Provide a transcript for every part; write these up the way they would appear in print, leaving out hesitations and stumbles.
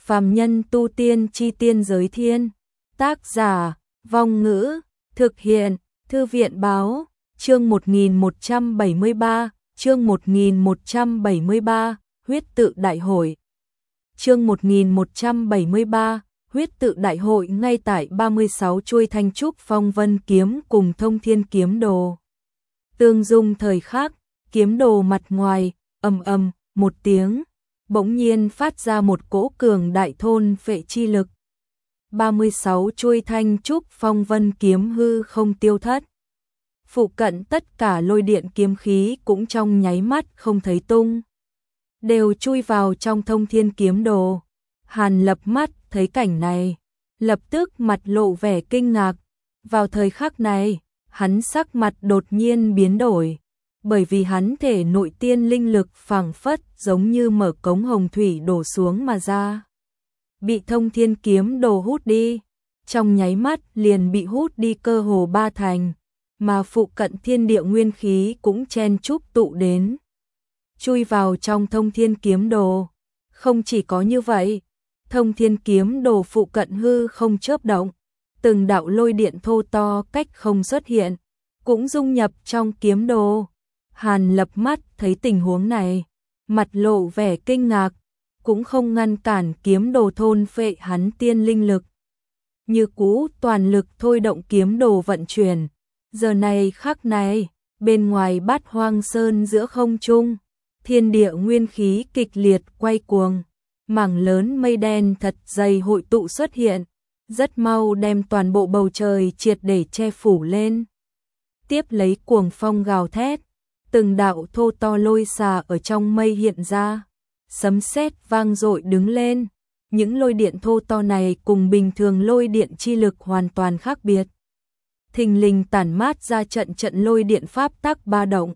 Phàm nhân tu tiên chi tiên giới thiên. Tác giả, Vong Ngữ, thực hiện, Thư viện báo, chương 1173, chương 1173, huyết tự đại hội. Chương 1173, huyết tự đại hội ngay tại 36 chuôi thanh trúc phong vân kiếm cùng thông thiên kiếm đồ. Tương dung thời khắc, kiếm đồ mặt ngoài, ầm ầm, một tiếng, bỗng nhiên phát ra một cỗ cường đại thôn phệ chi lực. 36 chuôi thanh trúc phong vân kiếm hư không tiêu thất. Phụ cận tất cả lôi điện kiếm khí cũng trong nháy mắt không thấy tung, đều chui vào trong thông thiên kiếm đồ. Hàn Lập mắt thấy cảnh này, lập tức mặt lộ vẻ kinh ngạc. Vào thời khắc này, hắn sắc mặt đột nhiên biến đổi, bởi vì hắn thể nội tiên linh lực phảng phất giống như mở cống hồng thủy đổ xuống mà ra. Bị thông thiên kiếm đồ hút đi, trong nháy mắt liền bị hút đi cơ hồ ba thành, mà phụ cận thiên địa nguyên khí cũng chen chúc tụ đến, chui vào trong thông thiên kiếm đồ. Không chỉ có như vậy, thông thiên kiếm đồ phụ cận hư không chớp động, từng đạo lôi điện thô to cách không xuất hiện, cũng dung nhập trong kiếm đồ. Hàn Lập mắt thấy tình huống này, mặt lộ vẻ kinh ngạc, cũng không ngăn cản kiếm đồ thôn phệ hắn tiên linh lực. Như cũ toàn lực thôi động kiếm đồ vận chuyển. Giờ này khắc này, bên ngoài Bát Hoang Sơn giữa không trung, thiên địa nguyên khí kịch liệt quay cuồng, mảng lớn mây đen thật dày hội tụ xuất hiện, rất mau đem toàn bộ bầu trời triệt để che phủ lên. Tiếp lấy cuồng phong gào thét, từng đạo thô to lôi xà ở trong mây hiện ra, sấm sét vang dội đứng lên. Những lôi điện thô to này cùng bình thường lôi điện chi lực hoàn toàn khác biệt. Thình lình tản mát ra trận trận lôi điện pháp tắc ba động.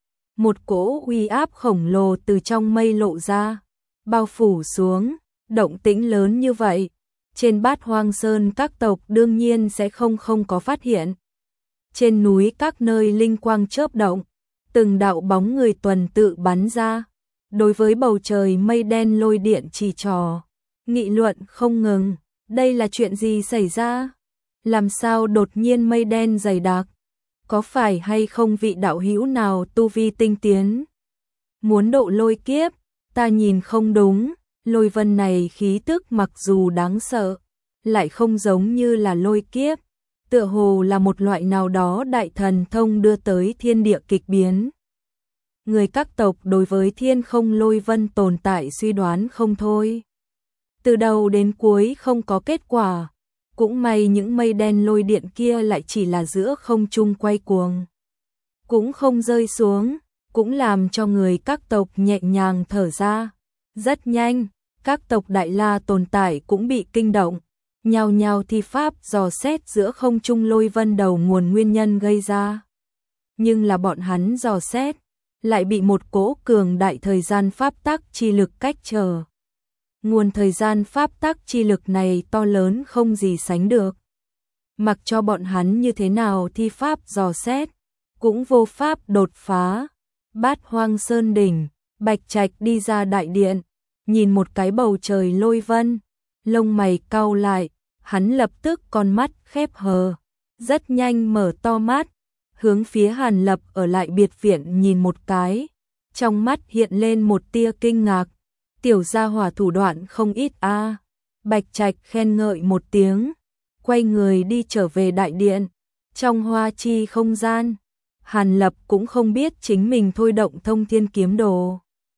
Một cỗ uy áp khổng lồ từ trong mây lộ ra, bao phủ xuống. Động tĩnh lớn như vậy, trên Bát Hoang Sơn các tộc đương nhiên sẽ không có phát hiện. Trên núi các nơi linh quang chớp động, từng đạo bóng người tuần tự bắn ra, đối với bầu trời mây đen lôi điện chỉ trò, nghị luận không ngừng. Đây là chuyện gì xảy ra? Làm sao đột nhiên mây đen dày đặc? Có phải hay không vị đạo hữu nào tu vi tinh tiến muốn độ lôi kiếp? Ta nhìn không đúng, lôi vân này khí tức mặc dù đáng sợ, lại không giống như là lôi kiếp, tựa hồ là một loại nào đó đại thần thông đưa tới thiên địa kịch biến. Người các tộc đối với thiên không lôi vân tồn tại suy đoán không thôi. Từ đầu đến cuối không có kết quả. Cũng may những mây đen lôi điện kia lại chỉ là giữa không trung quay cuồng, cũng không rơi xuống, cũng làm cho người các tộc nhẹ nhàng thở ra. Rất nhanh, các tộc Đại La tồn tại cũng bị kinh động, nhao nhao thi pháp dò xét giữa không trung lôi vân đầu nguồn nguyên nhân gây ra. Nhưng là bọn hắn dò xét, lại bị một cỗ cường đại thời gian pháp tắc chi lực cách trở. Nguồn thời gian pháp tắc chi lực này to lớn không gì sánh được. Mặc cho bọn hắn như thế nào thi pháp dò xét, cũng vô pháp đột phá. Bát Hoang Sơn đỉnh, Bạch Trạch đi ra đại điện, nhìn một cái bầu trời lôi vân, lông mày cau lại, hắn lập tức con mắt khép hờ, rất nhanh mở to mắt, hướng phía Hàn Lập ở lại biệt viện nhìn một cái, trong mắt hiện lên một tia kinh ngạc. Tiểu gia hỏa thủ đoạn không ít a. Bạch Trạch khen ngợi một tiếng, quay người đi trở về đại điện. Trong hoa chi không gian, Hàn Lập cũng không biết chính mình thôi động thông thiên kiếm đồ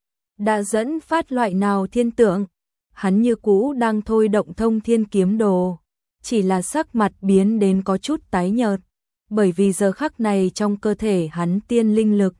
đã dẫn phát loại nào thiên tượng. Hắn như cũ đang thôi động thông thiên kiếm đồ, chỉ là sắc mặt biến đến có chút tái nhợt, bởi vì giờ khắc này trong cơ thể hắn tiên linh lực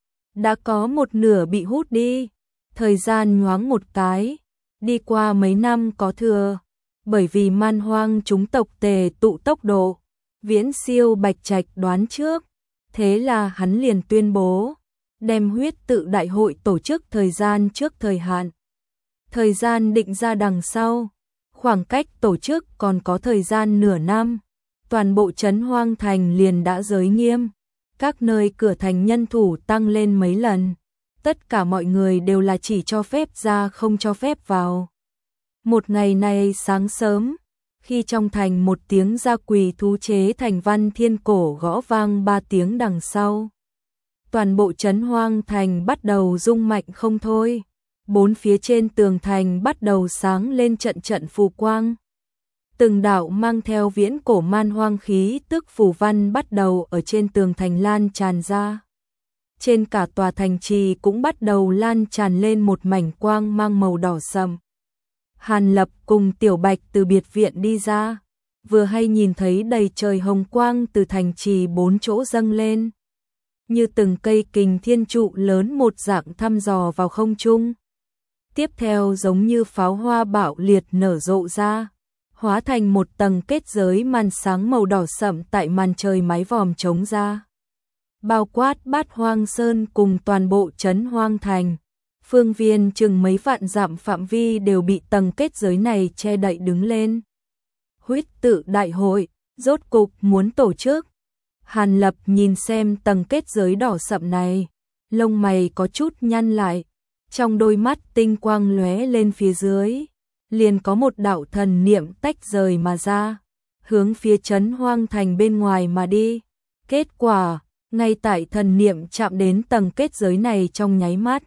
đã có một nửa bị hút đi. Thời gian nhoáng một cái, đi qua mấy năm có thừa, bởi vì man hoang chúng tộc tề tụ tốc độ, viễn siêu Bạch Trạch đoán trước, thế là hắn liền tuyên bố, đem huyết tự đại hội tổ chức thời gian trước thời hạn. Thời gian định ra đằng sau, khoảng cách tổ chức còn có thời gian nửa năm, toàn bộ trấn Hoang Thành liền đã giới nghiêm, các nơi cửa thành nhân thủ tăng lên mấy lần. Tất cả mọi người đều là chỉ cho phép ra không cho phép vào. Một ngày này sáng sớm, khi trong thành một tiếng gia quỳ thú chế thành văn thiên cổ gõ vang 3 tiếng đằng sau. Toàn bộ trấn Hoang Thành bắt đầu rung mạnh không thôi. Bốn phía trên tường thành bắt đầu sáng lên trận trận phù quang. Từng đạo mang theo viễn cổ man hoang khí tức phù văn bắt đầu ở trên tường thành lan tràn ra. Trên cả tòa thành trì cũng bắt đầu lan tràn lên một mảnh quang mang màu đỏ sậm. Hàn Lập cùng Tiểu Bạch từ biệt viện đi ra, vừa hay nhìn thấy đầy trời hồng quang từ thành trì bốn chỗ dâng lên. Như từng cây kình thiên trụ lớn một dạng thăm dò vào không trung. Tiếp theo giống như pháo hoa bạo liệt nở rộ ra, hóa thành một tầng kết giới màn sáng màu đỏ sậm tại màn trời mái vòm trống ra. Bao quát Bát Hoang Sơn cùng toàn bộ trấn Hoang Thành. Phương viên chừng mấy vạn dặm phạm vi đều bị tầng kết giới này che đậy đứng lên. Huyết tự đại hội, rốt cục muốn tổ chức. Hàn Lập nhìn xem tầng kết giới đỏ sậm này, lông mày có chút nhăn lại, trong đôi mắt tinh quang lóe lên phía dưới, liền có một đạo thần niệm tách rời mà ra, hướng phía trấn Hoang Thành bên ngoài mà đi. Kết quả, ngay tại thần niệm chạm đến tầng kết giới này trong nháy mắt,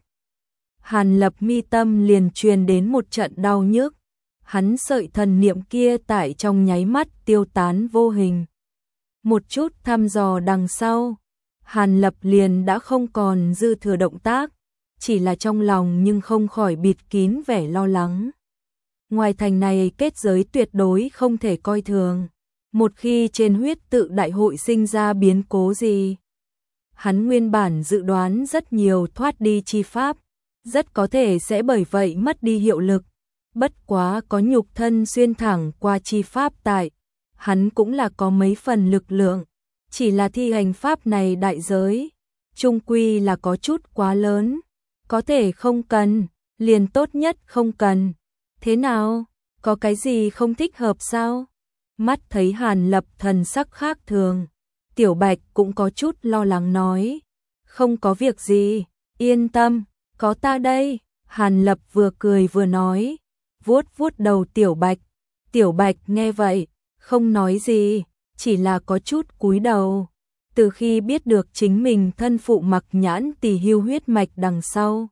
Hàn Lập mi tâm liền truyền đến một trận đau nhức, hắn sợi thần niệm kia tại trong nháy mắt tiêu tán vô hình. Một chút thăm dò đằng sau, Hàn Lập liền đã không còn dư thừa động tác, chỉ là trong lòng nhưng không khỏi bịt kín vẻ lo lắng. Ngoài thành này kết giới tuyệt đối không thể coi thường, một khi trên huyết tự đại hội sinh ra biến cố gì. Hắn nguyên bản dự đoán rất nhiều thoát đi chi pháp, rất có thể sẽ bởi vậy mất đi hiệu lực. Bất quá có nhục thân xuyên thẳng qua chi pháp tại, hắn cũng là có mấy phần lực lượng, chỉ là thi hành pháp này đại giới, chung quy là có chút quá lớn, có thể không cần, liền tốt nhất không cần. Thế nào, có cái gì không thích hợp sao? Mắt thấy Hàn Lập thần sắc khác thường, Tiểu Bạch cũng có chút lo lắng nói, không có việc gì, yên tâm, có ta đây. Hàn Lập vừa cười vừa nói, vuốt vuốt đầu Tiểu Bạch. Tiểu Bạch nghe vậy, không nói gì, chỉ là có chút cúi đầu. Từ khi biết được chính mình thân phụ Mặc Nhãn Tỳ Hưu huyết mạch đằng sau,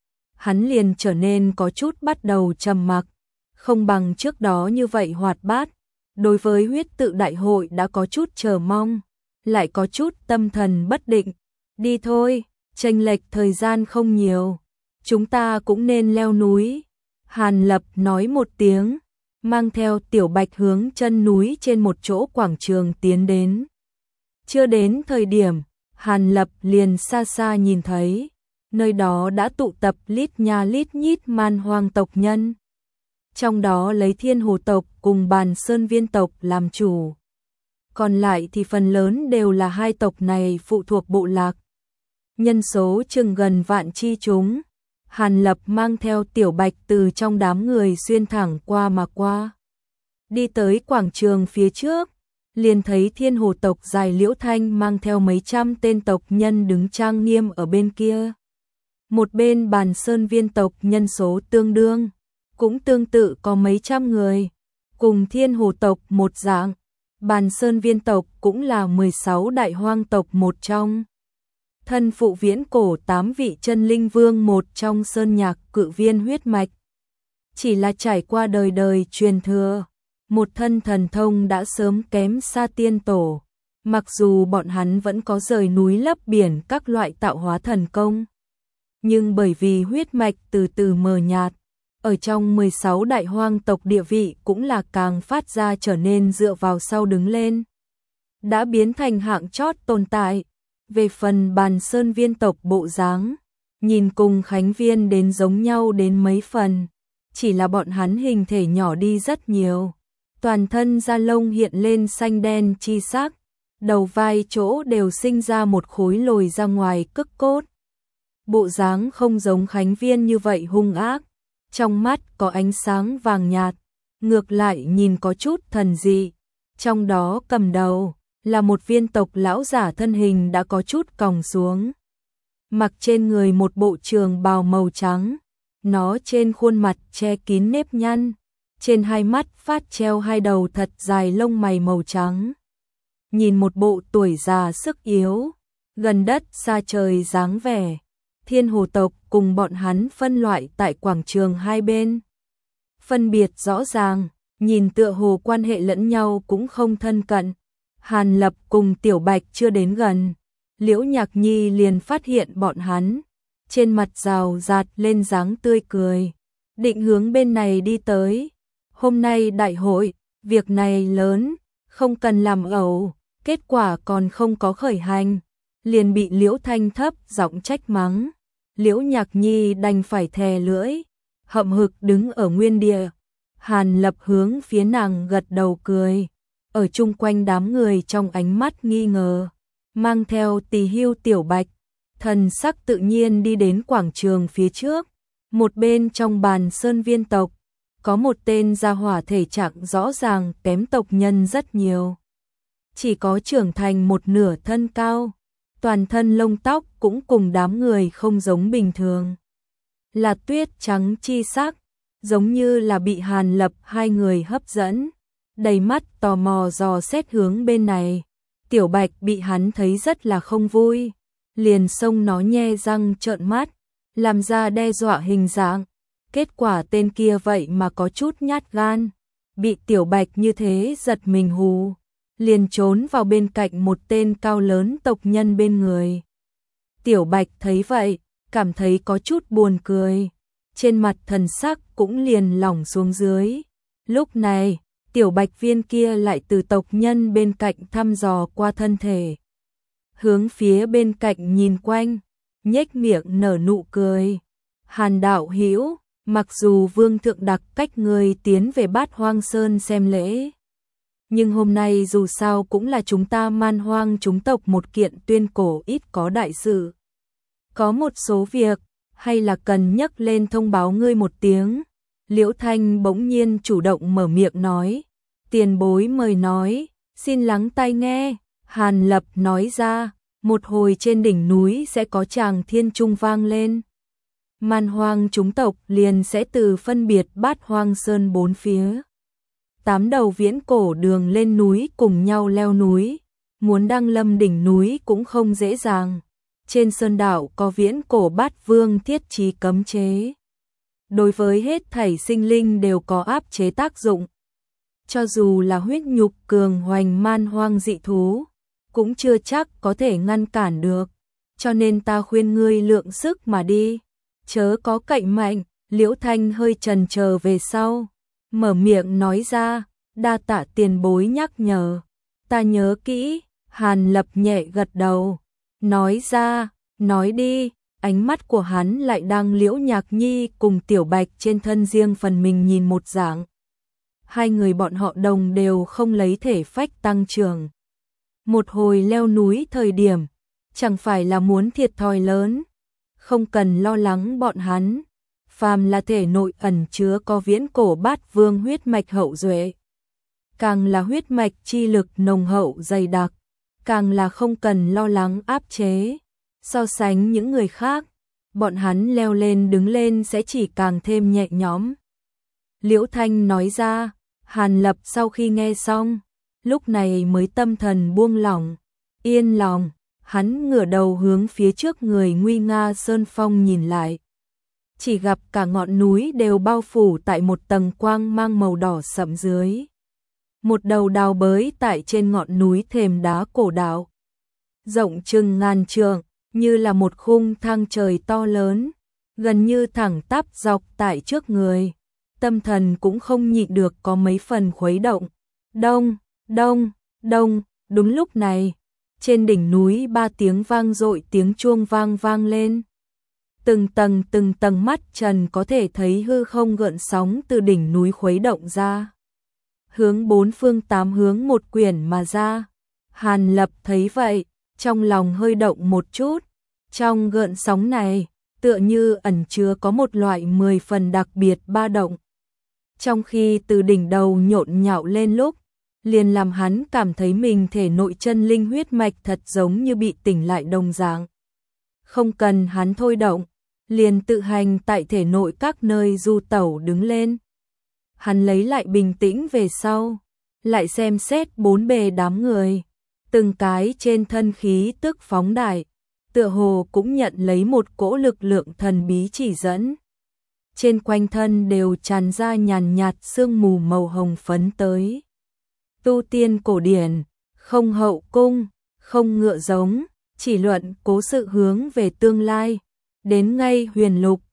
hắn liền trở nên có chút bắt đầu trầm mặc, không bằng trước đó như vậy hoạt bát. Đối với huyết tự đại hội đã có chút chờ mong, lại có chút tâm thần bất định. Đi thôi, chênh lệch thời gian không nhiều, chúng ta cũng nên leo núi. Hàn Lập nói một tiếng, mang theo Tiểu Bạch hướng chân núi trên một chỗ quảng trường tiến đến. Chưa đến thời điểm, Hàn Lập liền xa xa nhìn thấy, nơi đó đã tụ tập lít nha lít nhít man hoang tộc nhân. Trong đó lấy Thiên Hồ tộc cùng Bàn Sơn Viên tộc làm chủ. Còn lại thì phần lớn đều là hai tộc này phụ thuộc bộ lạc. Nhân số chừng gần vạn chi chúng. Hàn Lập mang theo Tiểu Bạch từ trong đám người xuyên thẳng qua mà qua. Đi tới quảng trường phía trước, liền thấy Thiên Hồ tộc Dài Liễu Thanh mang theo mấy trăm tên tộc nhân đứng trang nghiêm ở bên kia. Một bên Bàn Sơn Viên tộc nhân số tương đương, cũng tương tự có mấy trăm người, cùng Thiên Hồ tộc một dạng. Bàn Sơn Viên tộc cũng là 16 đại hoang tộc một trong. Thân phụ viễn cổ 8 vị chân linh vương một trong sơn nhạc cự viên huyết mạch. Chỉ là trải qua đời đời truyền thừa, một thân thần thông đã sớm kém xa tiên tổ. Mặc dù bọn hắn vẫn có rời núi lấp biển các loại tạo hóa thần công, nhưng bởi vì huyết mạch từ từ mờ nhạt, ở trong 16 đại hoang tộc địa vị cũng là càng phát ra trở nên dựa vào sau đứng lên. Đã biến thành hạng chót tồn tại. Về phần Bàn Sơn Viên tộc bộ dáng, nhìn cùng Khánh Viên đến giống nhau đến mấy phần, chỉ là bọn hắn hình thể nhỏ đi rất nhiều. Toàn thân da lông hiện lên xanh đen chi sắc, đầu vai chỗ đều sinh ra một khối lồi ra ngoài cức cốt. Bộ dáng không giống Khánh Viên như vậy hung ác, trong mắt có ánh sáng vàng nhạt, ngược lại nhìn có chút thần dị. Trong đó cầm đầu là một viên tộc lão giả thân hình đã có chút còng xuống, mặc trên người một bộ trường bào màu trắng, nó trên khuôn mặt che kín nếp nhăn, trên hai mắt phát treo hai đầu thật dài lông mày màu trắng. Nhìn một bộ tuổi già sức yếu, gần đất xa trời dáng vẻ. Thiên hồ tộc cùng bọn hắn phân loại tại quảng trường hai bên. Phân biệt rõ ràng, nhìn tựa hồ quan hệ lẫn nhau cũng không thân cận. Hàn Lập cùng Tiểu Bạch chưa đến gần, Liễu Nhạc Nhi liền phát hiện bọn hắn, trên mặt rào rạt lên dáng tươi cười, định hướng bên này đi tới. Hôm nay đại hội, việc này lớn, không cần làm ẩu, kết quả còn không có khởi hành, liền bị Liễu Thanh thấp giọng trách mắng. Liễu Nhạc Nhi đành phải thè lưỡi, hậm hực đứng ở nguyên địa. Hàn Lập hướng phía nàng gật đầu cười, ở chung quanh đám người trong ánh mắt nghi ngờ, mang theo Tỳ Hưu Tiểu Bạch, thần sắc tự nhiên đi đến quảng trường phía trước. Một bên trong bàn sơn viên tộc, có một tên gia hỏa thể trạng rõ ràng kém tộc nhân rất nhiều. Chỉ có trưởng thành một nửa thân cao, toàn thân lông tóc cũng cùng đám người không giống bình thường. Là tuyết trắng chi sắc, giống như là bị Hàn Lập hai người hấp dẫn, đầy mắt tò mò dò xét hướng bên này. Tiểu Bạch bị hắn thấy rất là không vui, liền xông nó nhe răng trợn mắt, làm ra đe dọa hình dạng. Kết quả tên kia vậy mà có chút nhát gan, bị Tiểu Bạch như thế giật mình hù, liền trốn vào bên cạnh một tên cao lớn tộc nhân bên người. Tiểu Bạch thấy vậy, cảm thấy có chút buồn cười, trên mặt thần sắc cũng liền lỏng xuống dưới. Lúc này, Tiểu Bạch viên kia lại từ tộc nhân bên cạnh thăm dò qua thân thể, hướng phía bên cạnh nhìn quanh, nhếch miệng nở nụ cười. Hàn đạo hữu, mặc dù vương thượng đặc cách người tiến về Bát Hoang Sơn xem lễ, nhưng hôm nay dù sao cũng là chúng ta Man Hoang chúng tộc một kiện tuyên cổ ít có đại sự. Có một số việc, hay là cần nhắc lên thông báo ngươi một tiếng. Liễu Thanh bỗng nhiên chủ động mở miệng nói, tiền bối mời nói, xin lắng tai nghe. Hàn Lập nói ra, một hồi trên đỉnh núi sẽ có tràng thiên trung vang lên. Man Hoang chúng tộc liền sẽ từ phân biệt Bát Hoang Sơn bốn phía. 8 đầu viễn cổ đường lên núi cùng nhau leo núi, muốn đăng lâm đỉnh núi cũng không dễ dàng. Trên sơn đảo có viễn cổ Bát Vương thiết trí cấm chế. Đối với hết thảy sinh linh đều có áp chế tác dụng. Cho dù là huyết nhục cường hoành man hoang dị thú, cũng chưa chắc có thể ngăn cản được. Cho nên ta khuyên ngươi lượng sức mà đi, chớ có cậy mạnh. Liễu Thanh hơi chần chờ về sau, mở miệng nói ra, đa tạ tiền bối nhắc nhở, ta nhớ kỹ. Hàn Lập nhẹ gật đầu, nói ra, nói đi. Ánh mắt của hắn lại đang Liễu Nhạc Nhi cùng Tiểu Bạch trên thân riêng phần mình nhìn một dạng. Hai người bọn họ đồng đều không lấy thể phách tăng trưởng. Một hồi leo núi thời điểm, chẳng phải là muốn thiệt thòi lớn. Không cần lo lắng bọn hắn, phàm là thể nội ẩn chứa có viễn cổ Bát Vương huyết mạch hậu duệ, càng là huyết mạch chi lực nồng hậu dày đặc, càng là không cần lo lắng áp chế. So sánh những người khác, bọn hắn leo lên đứng lên sẽ chỉ càng thêm nhẹ nhõm. Liễu Thanh nói ra. Hàn Lập sau khi nghe xong, lúc này mới tâm thần buông lỏng, yên lòng. Hắn ngửa đầu hướng phía trước người nguy nga sơn phong nhìn lại, chỉ gặp cả ngọn núi đều bao phủ tại một tầng quang mang màu đỏ sẫm dưới. Một đầu đào bới tại trên ngọn núi thềm đá cổ đạo, rộng chừng ngàn trượng, như là một khung thang trời to lớn, gần như thẳng tắp dọc tại trước người. Tâm thần cũng không nhịn được có mấy phần khuấy động. Đông, đông, đông. Đúng lúc này, trên đỉnh núi 3 tiếng vang dội tiếng chuông vang lên. Từng tầng mắt trần có thể thấy hư không gợn sóng từ đỉnh núi khuấy động ra, hướng 4 phương 8 hướng một quyển mà ra. Hàn Lập thấy vậy, trong lòng hơi động một chút. Trong gợn sóng này, tựa như ẩn chứa có một loại 10 phần đặc biệt ba động. Trong khi từ đỉnh đầu nhộn nhạo lên lúc, liền làm hắn cảm thấy mình thể nội chân linh huyết mạch thật giống như bị tỉnh lại đồng dạng. Không cần hắn thôi động, liền tự hành tại thể nội các nơi du tẩu đứng lên. Hắn lấy lại bình tĩnh về sau, lại xem xét bốn bề đám người, từng cái trên thân khí tức phóng đại, tựa hồ cũng nhận lấy một cỗ lực lượng thần bí chỉ dẫn. Trên quanh thân đều tràn ra nhàn nhạt sương mù màu hồng phấn tới. Tu tiên cổ điển, không hậu cung, không ngựa giống, chỉ luận cố sự hướng về tương lai, đến ngay huyền lục,